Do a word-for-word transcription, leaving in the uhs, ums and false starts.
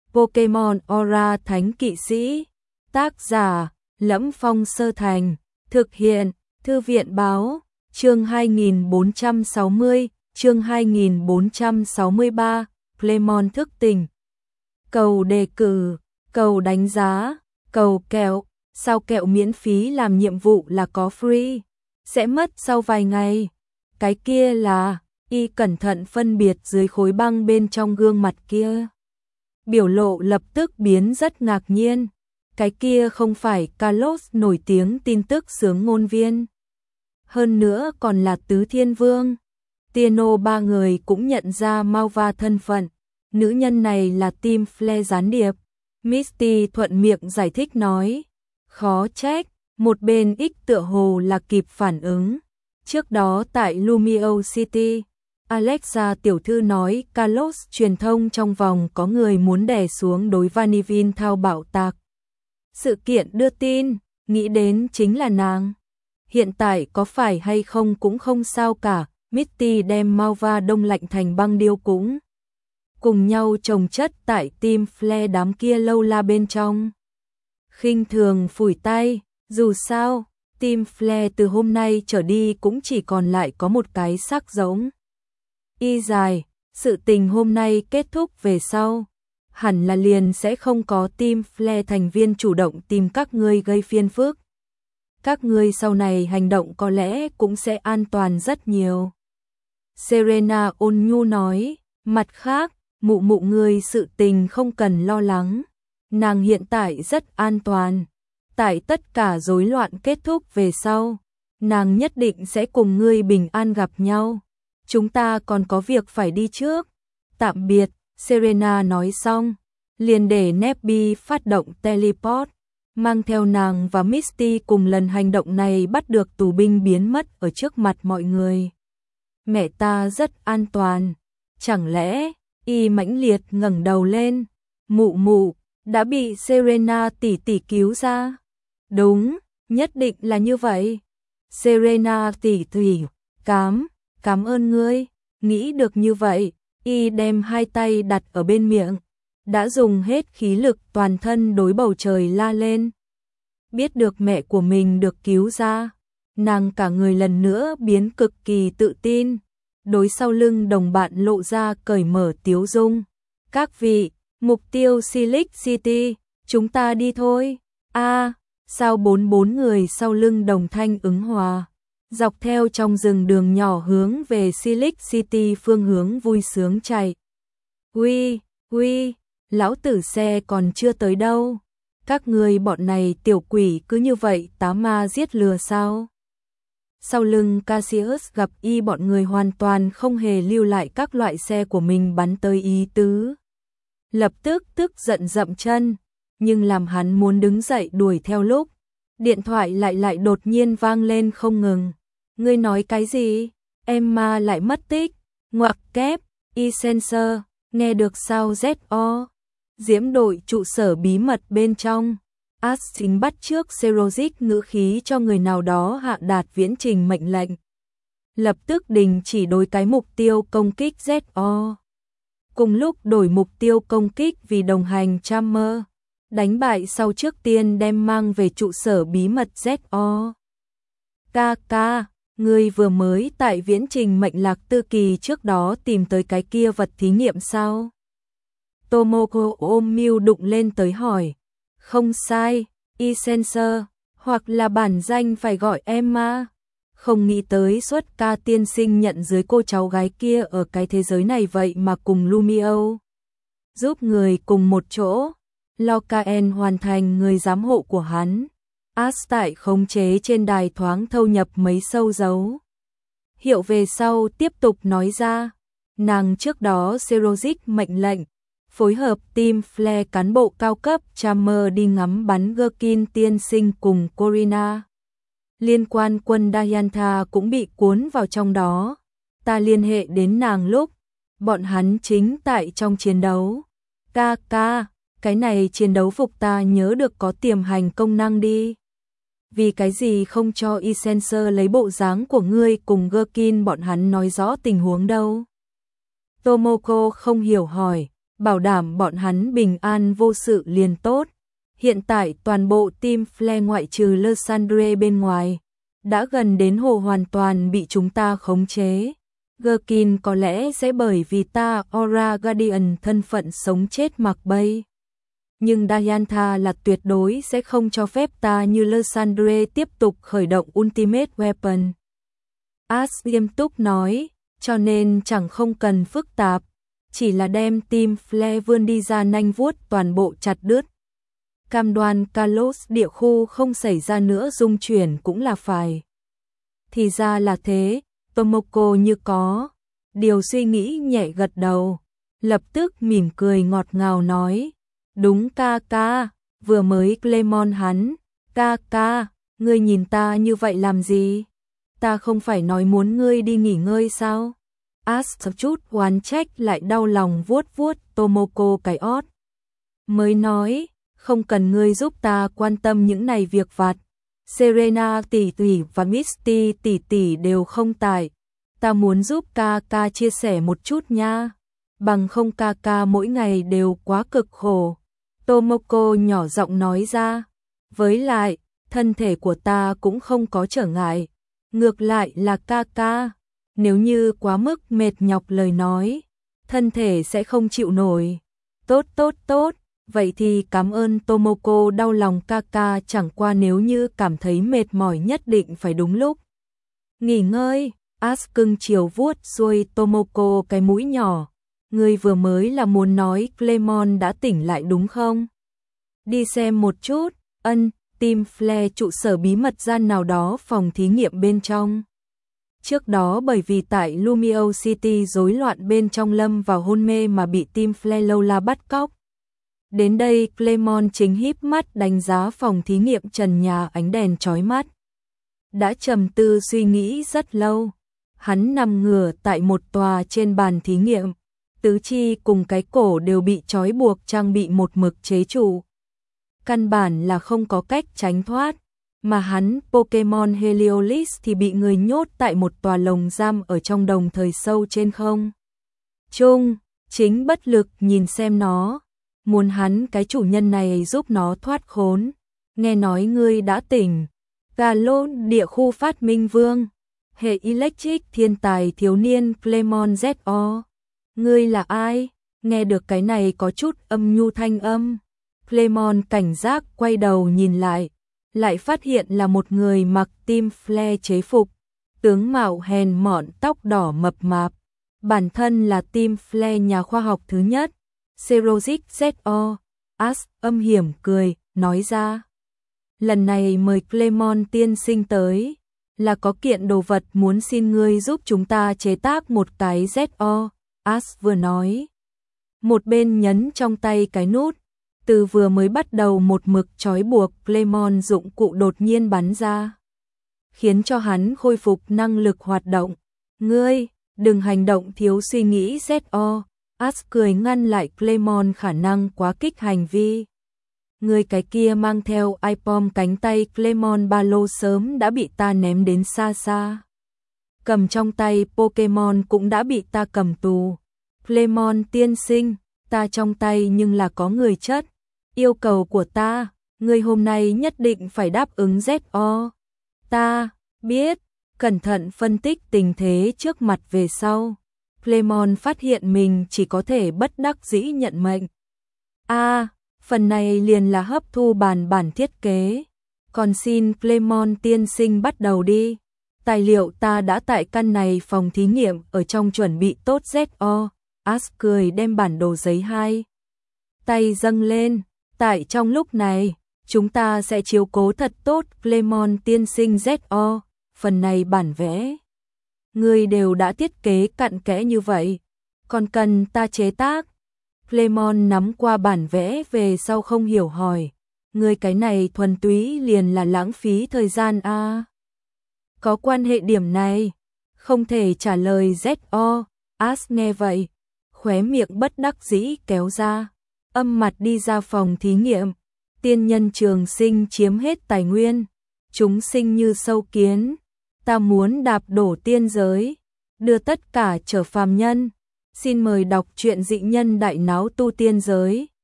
Pokemon Aura Thánh Kỵ Sĩ. Tác giả Lẫm Phong Sơ Thành. Thực hiện Thư viện Báo. Chương hai nghìn bốn trăm sáu mươi, chương hai nghìn bốn trăm sáu mươi ba, Pokemon thức tỉnh. Cầu đề cử, cầu đánh giá, cầu kẹo, sao kẹo miễn phí làm nhiệm vụ là có free, sẽ mất sau vài ngày. Cái kia là, y cẩn thận phân biệt dưới khối băng bên trong gương mặt kia. Biểu lộ lập tức biến rất ngạc nhiên. Cái kia không phải Carlos nổi tiếng tin tức sướng ngôn viên. Hơn nữa còn là Tứ Thiên Vương. Tino ba người cũng nhận ra Malva thân phận. Nữ nhân này là Team Flare gián điệp. Misty thuận miệng giải thích nói. Khó trách, một bên X tựa hồ là kịp phản ứng. Trước đó tại Lumio City, Alexa tiểu thư nói Carlos truyền thông trong vòng có người muốn đè xuống đối Vanillin thao bạo tạc. Sự kiện đưa tin, nghĩ đến chính là nàng. Hiện tại có phải hay không cũng không sao cả, Misty đem Malva đông lạnh thành băng điêu cũng cùng nhau chồng chất tại Team Flare đám kia lâu la bên trong. Khinh thường phủi tay, dù sao, Team Flare từ hôm nay trở đi cũng chỉ còn lại có một cái xác giống. Y dài, sự tình hôm nay kết thúc về sau, hẳn là liền sẽ không có Team Flare thành viên chủ động tìm các ngươi gây phiền phức. Các ngươi sau này hành động có lẽ cũng sẽ an toàn rất nhiều. Serena ôn nhu nói, mặt khác, mụ mụ ngươi sự tình không cần lo lắng. Nàng hiện tại rất an toàn. Tại tất cả rối loạn kết thúc về sau, nàng nhất định sẽ cùng ngươi bình an gặp nhau. Chúng ta còn có việc phải đi trước. Tạm biệt, Serena nói xong, liền để Nebby phát động teleport, mang theo nàng và Misty cùng lần hành động này bắt được tù binh biến mất ở trước mặt mọi người. Mẹ ta rất an toàn. Chẳng lẽ, y mãnh liệt ngẩng đầu lên, mụ mụ, đã bị Serena tỷ tỷ cứu ra? Đúng, nhất định là như vậy. Serena tỷ tỷ, cám, cảm ơn ngươi, nghĩ được như vậy, y đem hai tay đặt ở bên miệng, đã dùng hết khí lực toàn thân đối bầu trời la lên. Biết được mẹ của mình được cứu ra, nàng cả người lần nữa biến cực kỳ tự tin, đối sau lưng đồng bạn lộ ra cởi mở tiếu dung. Các vị, mục tiêu Silic City, chúng ta đi thôi. A, à, sao bốn bốn người sau lưng đồng thanh ứng hòa, dọc theo trong rừng đường nhỏ hướng về Silic City phương hướng vui sướng chạy. Huy, huy, lão tử xe còn chưa tới đâu. Các người bọn này tiểu quỷ cứ như vậy tá ma giết lừa sao? Sau lưng Cassius gặp y bọn người hoàn toàn không hề lưu lại các loại xe của mình bắn tới ý tứ. Lập tức tức giận dậm chân, nhưng làm hắn muốn đứng dậy đuổi theo lúc, điện thoại lại lại đột nhiên vang lên không ngừng. Ngươi nói cái gì? Emma lại mất tích. Ngoặc kép, e-sensor, nghe được sao Z O. Diễm đội trụ sở bí mật bên trong. Ash chính bắt trước Serozic ngữ khí cho người nào đó hạ đạt viễn trình mệnh lệnh. Lập tức đình chỉ đối cái mục tiêu công kích Z O. Cùng lúc đổi mục tiêu công kích vì đồng hành Chamber. Đánh bại sau trước tiên đem mang về trụ sở bí mật Z O. Ca ca, ngươi vừa mới tại viễn trình mệnh lạc tư kỳ trước đó tìm tới cái kia vật thí nghiệm sao? Tomoko ôm mưu đụng lên tới hỏi. Không sai, e-sensor, hoặc là bản danh phải gọi Emma. Không nghĩ tới suất ca tiên sinh nhận dưới cô cháu gái kia ở cái thế giới này vậy mà cùng Lumio. Giúp người cùng một chỗ, Locaen hoàn thành người giám hộ của hắn. Ash tại khống chế trên đài thoáng thâu nhập mấy sâu dấu. Hiệu về sau tiếp tục nói ra, nàng trước đó Serozic mệnh lệnh, phối hợp Team Flare cán bộ cao cấp Chamber đi ngắm bắn Gherkin tiên sinh cùng Corina. Liên quan quân Diantha cũng bị cuốn vào trong đó. Ta liên hệ đến nàng lúc, bọn hắn chính tại trong chiến đấu. Ca ca, cái này chiến đấu phục ta nhớ được có tiềm hành công năng đi. Vì cái gì không cho e-sensor lấy bộ dáng của ngươi cùng Gherkin bọn hắn nói rõ tình huống đâu? Tomoko không hiểu hỏi, bảo đảm bọn hắn bình an vô sự liền tốt. Hiện tại toàn bộ team Flare ngoại trừ Lysandre bên ngoài, đã gần đến hồ hoàn toàn bị chúng ta khống chế. Gherkin có lẽ sẽ bởi vì ta Aura Guardian thân phận sống chết mặc bay. Nhưng Diantha là tuyệt đối sẽ không cho phép ta như Lysandre tiếp tục khởi động Ultimate Weapon. Ash nghiêm túc nói, cho nên chẳng không cần phức tạp, chỉ là đem team Flare vươn đi ra nanh vuốt toàn bộ chặt đứt. Cam đoan Kalos địa khu không xảy ra nữa dung chuyển cũng là phải. Thì ra là thế, Tomoko như có điều suy nghĩ nhẹ gật đầu, lập tức mỉm cười ngọt ngào nói, đúng ca ca, vừa mới Clemon hắn, ca ca, ngươi nhìn ta như vậy làm gì? Ta không phải nói muốn ngươi đi nghỉ ngơi sao? Ash chút oán trách lại đau lòng vuốt vuốt Tomoko cái ót. Mới nói, không cần ngươi giúp ta quan tâm những này việc vặt. Serena tỷ tỷ và Misty tỷ tỷ đều không tại. Ta muốn giúp ca ca chia sẻ một chút nha. Bằng không ca ca mỗi ngày đều quá cực khổ. Tomoko nhỏ giọng nói ra. Với lại, thân thể của ta cũng không có trở ngại. Ngược lại là ca ca. Nếu như quá mức mệt nhọc lời nói, thân thể sẽ không chịu nổi. Tốt tốt tốt. Vậy thì cảm ơn Tomoko đau lòng ca ca, chẳng qua nếu như cảm thấy mệt mỏi nhất định phải đúng lúc nghỉ ngơi. Ash cưng chiều vuốt xuôi Tomoko cái mũi nhỏ. Ngươi vừa mới là muốn nói Clemon đã tỉnh lại đúng không? Đi xem một chút. Ân, team Flare trụ sở bí mật gian nào đó phòng thí nghiệm bên trong. Trước đó bởi vì tại Lumio City rối loạn bên trong lâm vào hôn mê mà bị team Flare lâu la bắt cóc. Đến đây Clemon chính híp mắt đánh giá phòng thí nghiệm trần nhà ánh đèn chói mắt. Đã trầm tư suy nghĩ rất lâu. Hắn nằm ngửa tại một tòa trên bàn thí nghiệm. Tứ chi cùng cái cổ đều bị trói buộc trang bị một mực chế trụ. Căn bản là không có cách tránh thoát. Mà hắn Pokemon Heliolis thì bị người nhốt tại một tòa lồng giam ở trong đồng thời sâu trên không. Trung, chính bất lực nhìn xem nó. Muốn hắn cái chủ nhân này giúp nó thoát khốn. Nghe nói ngươi đã tỉnh. Galon địa khu phát minh vương. Hệ Electric thiên tài thiếu niên Clemon Z O. Ngươi là ai? Nghe được cái này có chút âm nhu thanh âm. Clemon cảnh giác quay đầu nhìn lại. Lại phát hiện là một người mặc team Flare chế phục. Tướng mạo hèn mọn tóc đỏ mập mạp. Bản thân là team Flare nhà khoa học thứ nhất. Serozic Z O. Ash âm hiểm cười, nói ra. Lần này mời Clemon tiên sinh tới, là có kiện đồ vật muốn xin ngươi giúp chúng ta chế tác một cái Z O. Ash vừa nói. Một bên nhấn trong tay cái nút, từ vừa mới bắt đầu một mực trói buộc Clemon dụng cụ đột nhiên bắn ra. Khiến cho hắn khôi phục năng lực hoạt động. Ngươi, đừng hành động thiếu suy nghĩ Z O. Ash cười ngăn lại Clemon khả năng quá kích hành vi. Người cái kia mang theo iPom cánh tay Clemon ba lô sớm đã bị ta ném đến xa xa. Cầm trong tay Pokemon cũng đã bị ta cầm tù. Clemon tiên sinh, ta trong tay nhưng là có người chất. Yêu cầu của ta, người hôm nay nhất định phải đáp ứng Z O. Ta, biết, cẩn thận phân tích tình thế trước mặt về sau. Clemon phát hiện mình chỉ có thể bất đắc dĩ nhận mệnh. A, à, phần này liền là hấp thu bản bản thiết kế. Còn xin Clemon tiên sinh bắt đầu đi. Tài liệu ta đã tại căn này phòng thí nghiệm ở trong chuẩn bị tốt Z O. Ash cười đem bản đồ giấy hai tay dâng lên. Tại trong lúc này, chúng ta sẽ chiếu cố thật tốt Clemon tiên sinh Z O. Phần này bản vẽ ngươi đều đã thiết kế cặn kẽ như vậy, còn cần ta chế tác. Clemon nắm qua bản vẽ về sau không hiểu hỏi, ngươi cái này thuần túy liền là lãng phí thời gian a. À? Có quan hệ điểm này, không thể trả lời Z O. Ash nghe vậy, khóe miệng bất đắc dĩ kéo ra, âm mặt đi ra phòng thí nghiệm. Tiên nhân trường sinh chiếm hết tài nguyên, chúng sinh như sâu kiến. Ta muốn đạp đổ tiên giới, đưa tất cả trở phàm nhân. Xin mời đọc truyện Dị nhân đại náo tu tiên giới.